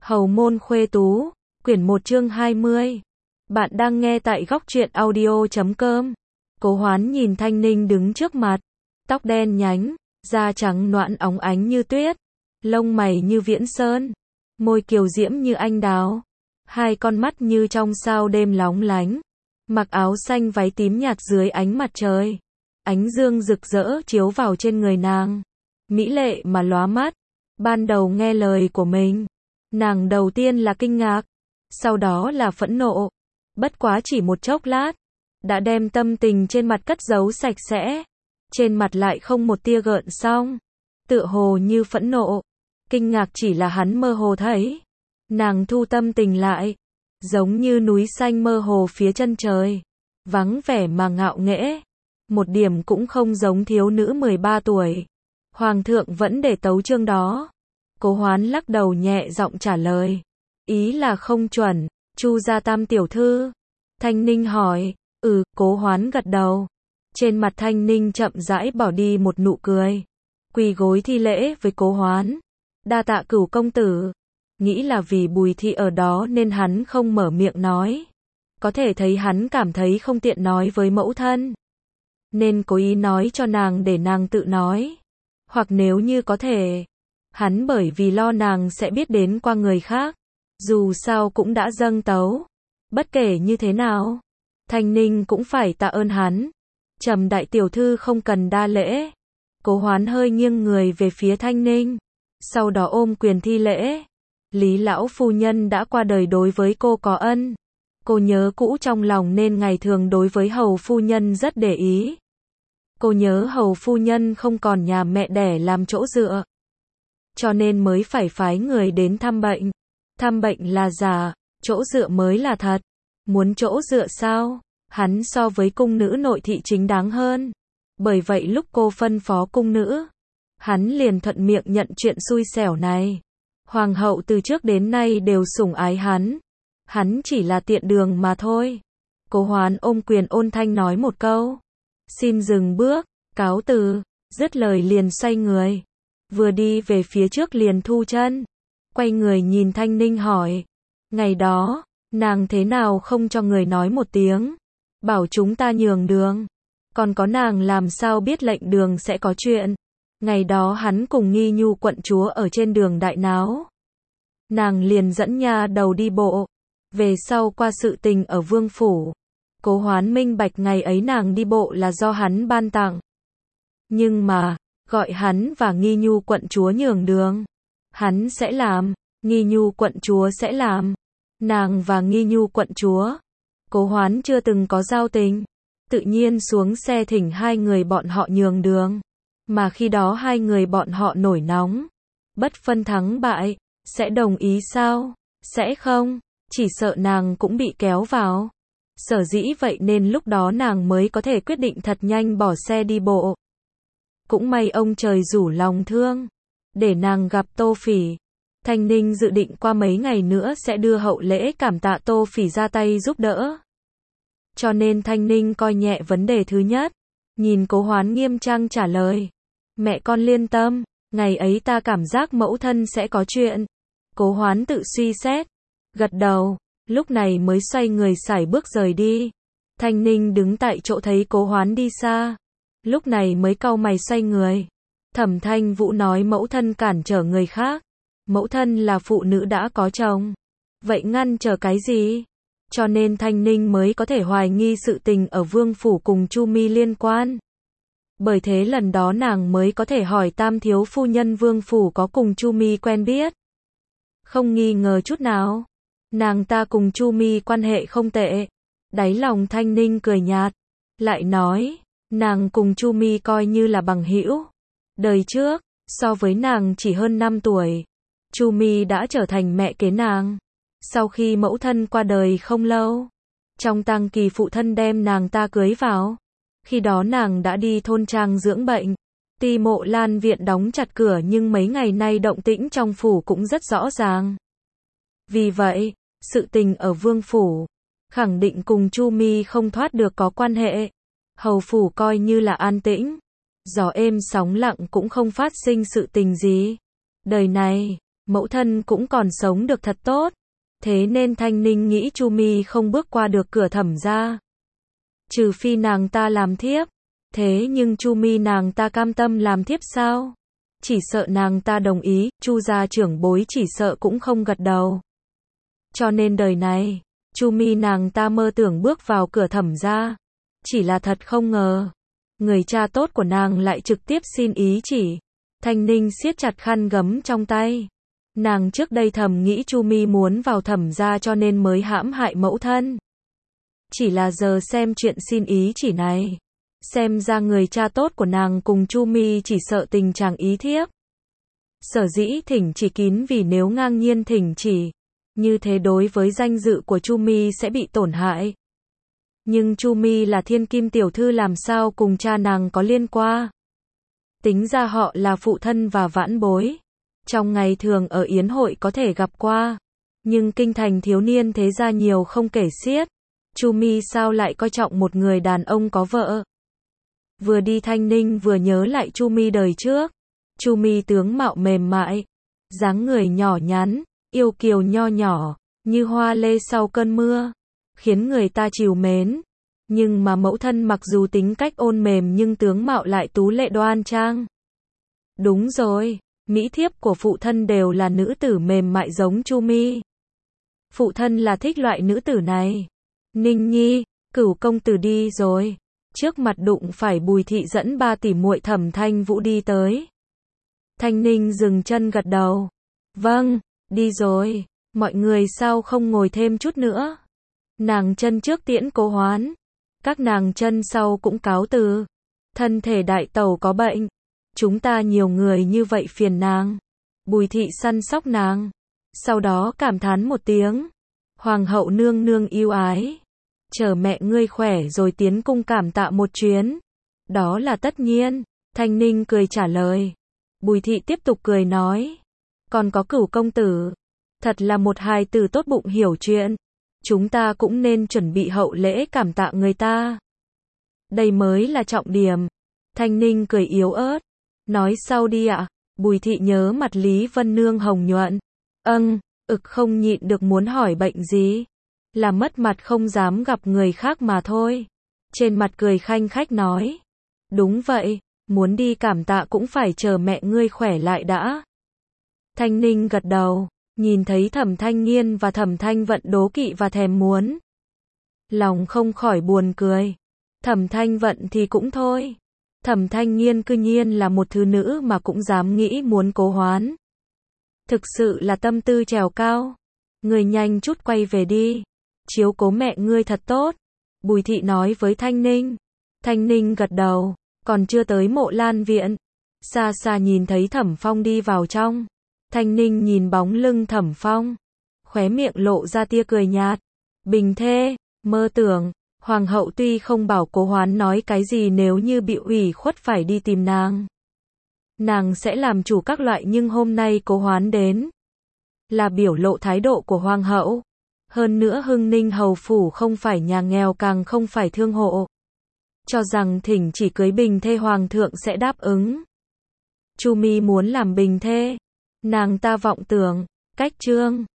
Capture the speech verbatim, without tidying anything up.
Hầu môn khuê tú, quyển một chương hai mươi. Bạn đang nghe tại góc truyện audio chấm com. Cố Hoán nhìn Thanh Ninh đứng trước mặt, tóc đen nhánh, da trắng nõn óng ánh như tuyết, lông mày như viễn sơn, môi kiều diễm như anh đào, hai con mắt như trong sao đêm lóng lánh, mặc áo xanh váy tím nhạt dưới ánh mặt trời, ánh dương rực rỡ chiếu vào trên người nàng, mỹ lệ mà lóa mắt. Ban đầu nghe lời của mình, nàng đầu tiên là kinh ngạc, sau đó là phẫn nộ. Bất quá chỉ một chốc lát, đã đem tâm tình trên mặt cất giấu sạch sẽ. Trên mặt lại không một tia gợn sóng, tựa hồ như phẫn nộ. Kinh ngạc chỉ là hắn mơ hồ thấy. Nàng thu tâm tình lại, giống như núi xanh mơ hồ phía chân trời, vắng vẻ mà ngạo nghễ, một điểm cũng không giống thiếu nữ mười ba tuổi. Hoàng thượng vẫn để tấu chương đó. Cố Hoán lắc đầu nhẹ giọng trả lời. Ý là không chuẩn, Chu gia tam tiểu thư. Thanh Ninh hỏi. Ừ, Cố Hoán gật đầu. Trên mặt Thanh Ninh chậm rãi bỏ đi một nụ cười. Quỳ gối thi lễ với Cố Hoán. Đa tạ Cửu công tử. Nghĩ là vì Bùi thị ở đó nên hắn không mở miệng nói. Có thể thấy hắn cảm thấy không tiện nói với mẫu thân, nên cố ý nói cho nàng để nàng tự nói. Hoặc nếu như có thể, hắn bởi vì lo nàng sẽ biết đến qua người khác. Dù sao cũng đã dâng tấu. Bất kể như thế nào, Thanh Ninh cũng phải tạ ơn hắn. Trầm đại tiểu thư không cần đa lễ. Cố Hoán hơi nghiêng người về phía Thanh Ninh, sau đó ôm quyền thi lễ. Lý lão phu nhân đã qua đời đối với cô có ân. Cô nhớ cũ trong lòng nên ngày thường đối với hầu phu nhân rất để ý. Cô nhớ hầu phu nhân không còn nhà mẹ đẻ làm chỗ dựa, cho nên mới phải phái người đến thăm bệnh. Thăm bệnh là giả, chỗ dựa mới là thật. Muốn chỗ dựa sao? Hắn so với cung nữ nội thị chính đáng hơn. Bởi vậy lúc cô phân phó cung nữ, hắn liền thuận miệng nhận chuyện xui xẻo này. Hoàng hậu từ trước đến nay đều sủng ái hắn. Hắn chỉ là tiện đường mà thôi. Cố Hoán ôm quyền ôn thanh nói một câu. Xin dừng bước, cáo từ. Dứt lời liền xoay người. Vừa đi về phía trước liền thu chân. Quay người nhìn Thanh Ninh hỏi. Ngày đó, nàng thế nào không cho người nói một tiếng, bảo chúng ta nhường đường. Còn có nàng làm sao biết lệnh đường sẽ có chuyện. Ngày đó hắn cùng Nghi Nhu quận chúa ở trên đường đại náo. Nàng liền dẫn nha đầu đi bộ. Về sau qua sự tình ở vương phủ, Cố Hoán minh bạch ngày ấy nàng đi bộ là do hắn ban tặng. Nhưng mà, gọi hắn và Nghi Nhu quận chúa nhường đường, hắn sẽ làm, Nghi Nhu quận chúa sẽ làm. Nàng và Nghi Nhu quận chúa, Cố Hoán chưa từng có giao tình, tự nhiên xuống xe thỉnh hai người bọn họ nhường đường. Mà khi đó hai người bọn họ nổi nóng, bất phân thắng bại, sẽ đồng ý sao? Sẽ không, chỉ sợ nàng cũng bị kéo vào. Sở dĩ vậy nên lúc đó nàng mới có thể quyết định thật nhanh bỏ xe đi bộ. Cũng may ông trời rủ lòng thương, để nàng gặp Tô Phỉ. Thanh Ninh dự định qua mấy ngày nữa sẽ đưa hậu lễ cảm tạ Tô Phỉ ra tay giúp đỡ. Cho nên Thanh Ninh coi nhẹ vấn đề thứ nhất. Nhìn Cố Hoán nghiêm trang trả lời. Mẹ con liên tâm, ngày ấy ta cảm giác mẫu thân sẽ có chuyện. Cố Hoán tự suy xét, gật đầu, lúc này mới xoay người sải bước rời đi. Thanh Ninh đứng tại chỗ thấy Cố Hoán đi xa, lúc này mới cau mày xoay người. Thẩm Thanh Vũ nói mẫu thân cản trở người khác. Mẫu thân là phụ nữ đã có chồng, vậy ngăn trở cái gì? Cho nên Thanh Ninh mới có thể hoài nghi sự tình ở vương phủ cùng Chu Mi liên quan. Bởi thế lần đó nàng mới có thể hỏi tam thiếu phu nhân vương phủ có cùng Chu Mi quen biết. Không nghi ngờ chút nào, nàng ta cùng Chu Mi quan hệ không tệ. Đáy lòng Thanh Ninh cười nhạt, lại nói, nàng cùng Chu Mi coi như là bằng hữu. Đời trước, so với nàng chỉ hơn năm tuổi, Chu Mi đã trở thành mẹ kế nàng. Sau khi mẫu thân qua đời không lâu, trong tang kỳ phụ thân đem nàng ta cưới vào. Khi đó nàng đã đi thôn trang dưỡng bệnh. Tuy Mộ Lan viện đóng chặt cửa nhưng mấy ngày nay động tĩnh trong phủ cũng rất rõ ràng. Vì vậy, sự tình ở vương phủ, khẳng định cùng Chu Mi không thoát được có quan hệ. Hầu phủ coi như là an tĩnh, gió êm sóng lặng cũng không phát sinh sự tình gì. Đời này, mẫu thân cũng còn sống được thật tốt. Thế nên Thanh Ninh nghĩ Chu Mi không bước qua được cửa Thẩm gia. Trừ phi nàng ta làm thiếp. Thế nhưng Chu Mi nàng ta cam tâm làm thiếp sao? Chỉ sợ nàng ta đồng ý, Chu gia trưởng bối chỉ sợ cũng không gật đầu. Cho nên đời này, Chu Mi nàng ta mơ tưởng bước vào cửa Thẩm gia. Chỉ là thật không ngờ, người cha tốt của nàng lại trực tiếp xin ý chỉ. Thanh Ninh siết chặt khăn gấm trong tay. Nàng trước đây thầm nghĩ Chu Mi muốn vào Thẩm gia cho nên mới hãm hại mẫu thân. Chỉ là giờ xem chuyện xin ý chỉ này, xem ra người cha tốt của nàng cùng Chu Mi chỉ sợ tình trạng ý thiếp. Sở dĩ thỉnh chỉ kín vì nếu ngang nhiên thỉnh chỉ, như thế đối với danh dự của Chu Mi sẽ bị tổn hại. Nhưng Chu Mi là thiên kim tiểu thư làm sao cùng cha nàng có liên quan. Tính ra họ là phụ thân và vãn bối. Trong ngày thường ở yến hội có thể gặp qua. Nhưng kinh thành thiếu niên thế gia nhiều không kể xiết. Chu Mi sao lại coi trọng một người đàn ông có vợ. Vừa đi Thanh Ninh vừa nhớ lại Chu Mi đời trước. Chu Mi tướng mạo mềm mại, dáng người nhỏ nhắn, yêu kiều nho nhỏ, như hoa lê sau cơn mưa, khiến người ta trìu mến. Nhưng mà mẫu thân mặc dù tính cách ôn mềm nhưng tướng mạo lại tú lệ đoan trang. Đúng rồi, mỹ thiếp của phụ thân đều là nữ tử mềm mại giống Chu Mi. Phụ thân là thích loại nữ tử này. Ninh Nhi, Cửu công tử đi rồi. Trước mặt đụng phải Bùi thị dẫn ba tỷ muội Thẩm Thanh Vũ đi tới. Thanh Ninh dừng chân gật đầu. Vâng, đi rồi. Mọi người sao không ngồi thêm chút nữa? Nàng chân trước tiễn Cố Hoán. Các nàng chân sau cũng cáo từ. Thân thể đại tẩu có bệnh. Chúng ta nhiều người như vậy phiền nàng. Bùi thị săn sóc nàng. Sau đó cảm thán một tiếng. Hoàng hậu nương nương yêu ái. Chờ mẹ ngươi khỏe rồi tiến cung cảm tạ một chuyến. Đó là tất nhiên. Thanh Ninh cười trả lời. Bùi thị tiếp tục cười nói. Còn có Cửu công tử. Thật là một hài tử tốt bụng hiểu chuyện. Chúng ta cũng nên chuẩn bị hậu lễ cảm tạ người ta. Đây mới là trọng điểm. Thanh Ninh cười yếu ớt. Nói sau đi ạ. Bùi thị nhớ mặt Lý Vân Nương hồng nhuận. Âng, ực không nhịn được muốn hỏi bệnh gì. Là mất mặt không dám gặp người khác mà thôi. Trên mặt cười khanh khách nói. Đúng vậy, muốn đi cảm tạ cũng phải chờ mẹ ngươi khỏe lại đã. Thanh Ninh gật đầu, nhìn thấy Thẩm Thanh Nghiên và Thẩm Thanh Vận đố kỵ và thèm muốn. Lòng không khỏi buồn cười. Thẩm Thanh Vận thì cũng thôi. Thẩm Thanh Nghiên cư nhiên là một thứ nữ mà cũng dám nghĩ muốn Cố Hoán. Thực sự là tâm tư trèo cao. Người nhanh chút quay về đi. Chiếu cố mẹ ngươi thật tốt. Bùi thị nói với Thanh Ninh. Thanh Ninh gật đầu. Còn chưa tới Mộ Lan viện. Xa xa nhìn thấy Thẩm Phong đi vào trong. Thanh Ninh nhìn bóng lưng Thẩm Phong. Khóe miệng lộ ra tia cười nhạt. Bình thê, mơ tưởng. Hoàng hậu tuy không bảo Cố Hoán nói cái gì nếu như bị ủy khuất phải đi tìm nàng. Nàng sẽ làm chủ các loại nhưng hôm nay Cố Hoán đến. Là biểu lộ thái độ của Hoàng hậu. Hơn nữa Hưng Ninh hầu phủ không phải nhà nghèo càng không phải thương hộ. Cho rằng thỉnh chỉ cưới bình thê hoàng thượng sẽ đáp ứng. Chu Mi muốn làm bình thê. Nàng ta vọng tưởng, cách trương.